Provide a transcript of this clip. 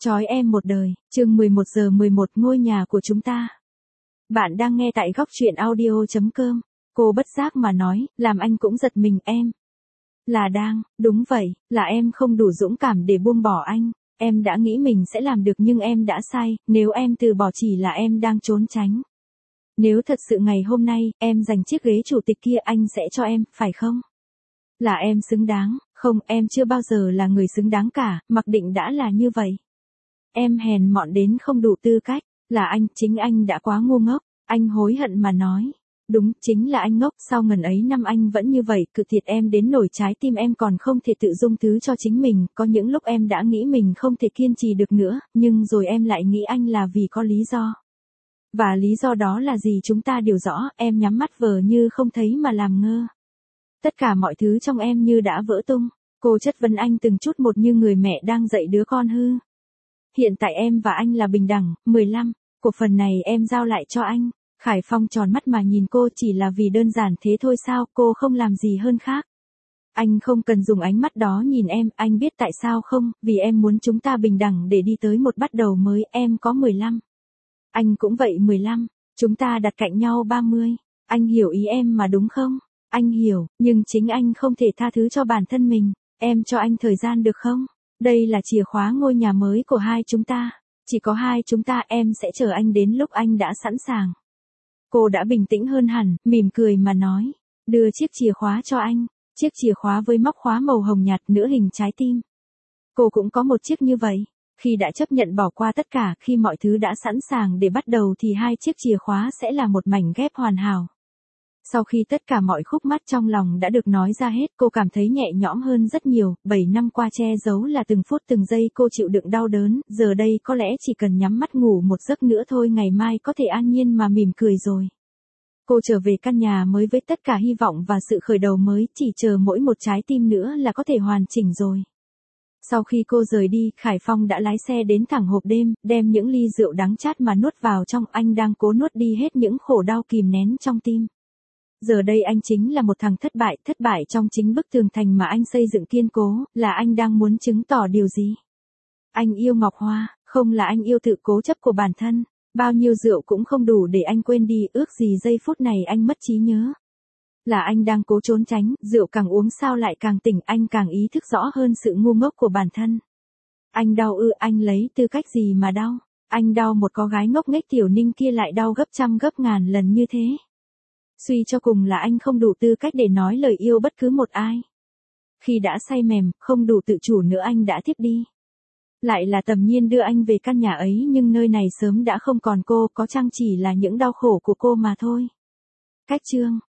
Chói em một đời, chương 11 giờ 11 ngôi nhà của chúng ta. Bạn đang nghe tại góc truyện audio.com. Cô bất giác mà nói, làm anh cũng giật mình em. Đúng vậy, là em không đủ dũng cảm để buông bỏ anh. Em đã nghĩ mình sẽ làm được nhưng em đã sai, nếu em từ bỏ chỉ là em đang trốn tránh. Nếu thật sự ngày hôm nay, em giành chiếc ghế chủ tịch kia anh sẽ cho em, phải không? Là em xứng đáng, không em chưa bao giờ là người xứng đáng cả, mặc định đã là như vậy. Em hèn mọn đến không đủ tư cách, là anh, chính anh đã quá ngu ngốc, anh hối hận mà nói. Đúng, chính là anh ngốc, sau ngần ấy năm anh vẫn như vậy, cự tuyệt em đến nổi trái tim em còn không thể tự dung thứ cho chính mình, có những lúc em đã nghĩ mình không thể kiên trì được nữa, nhưng rồi em lại nghĩ anh là vì có lý do. Và lý do đó là gì chúng ta đều rõ, em nhắm mắt vờ như không thấy mà làm ngơ. Tất cả mọi thứ trong em như đã vỡ tung, cô chất vấn anh từng chút một như người mẹ đang dạy đứa con hư. Hiện tại em và anh là bình đẳng, 15, cổ phần này em giao lại cho anh. Khải Phong tròn mắt mà nhìn cô chỉ là vì đơn giản thế thôi sao, cô không làm gì hơn khác. Anh không cần dùng ánh mắt đó nhìn em, anh biết tại sao không, vì em muốn chúng ta bình đẳng để đi tới một bắt đầu mới, em có 15. Anh cũng vậy 15, chúng ta đặt cạnh nhau 30. Anh hiểu ý em mà đúng không? Anh hiểu, nhưng chính anh không thể tha thứ cho bản thân mình, em cho anh thời gian được không? Đây là chìa khóa ngôi nhà mới của hai chúng ta. Chỉ có hai chúng ta em sẽ chờ anh đến lúc anh đã sẵn sàng. Cô đã bình tĩnh hơn hẳn, mỉm cười mà nói. Đưa chiếc chìa khóa cho anh. Chiếc chìa khóa với móc khóa màu hồng nhạt nửa hình trái tim. Cô cũng có một chiếc như vậy. Khi đã chấp nhận bỏ qua tất cả, khi mọi thứ đã sẵn sàng để bắt đầu thì hai chiếc chìa khóa sẽ là một mảnh ghép hoàn hảo. Sau khi tất cả mọi khúc mắc trong lòng đã được nói ra hết, cô cảm thấy nhẹ nhõm hơn rất nhiều, 7 năm qua che giấu là từng phút từng giây cô chịu đựng đau đớn, giờ đây có lẽ chỉ cần nhắm mắt ngủ một giấc nữa thôi ngày mai có thể an nhiên mà mỉm cười rồi. Cô trở về căn nhà mới với tất cả hy vọng và sự khởi đầu mới, chỉ chờ mỗi một trái tim nữa là có thể hoàn chỉnh rồi. Sau khi cô rời đi, Khải Phong đã lái xe đến thẳng hộp đêm, đem những ly rượu đắng chát mà nuốt vào trong, anh đang cố nuốt đi hết những khổ đau kìm nén trong tim. Giờ đây anh chính là một thằng thất bại trong chính bức tường thành mà anh xây dựng kiên cố, là anh đang muốn chứng tỏ điều gì? Anh yêu Ngọc Hoa, không là anh yêu tự cố chấp của bản thân, bao nhiêu rượu cũng không đủ để anh quên đi, ước gì giây phút này anh mất trí nhớ. Là anh đang cố trốn tránh, rượu càng uống sao lại càng tỉnh, anh càng ý thức rõ hơn sự ngu ngốc của bản thân. Anh đau anh lấy tư cách gì mà đau? Anh đau một cô gái ngốc nghếch Tiểu Ninh kia lại đau gấp trăm gấp ngàn lần như thế. Suy cho cùng là anh không đủ tư cách để nói lời yêu bất cứ một ai. Khi đã say mềm, không đủ tự chủ nữa anh đã thiếp đi. Lại là Tầm Nhiên đưa anh về căn nhà ấy nhưng nơi này sớm đã không còn cô, có chăng chỉ là những đau khổ của cô mà thôi. Cách chương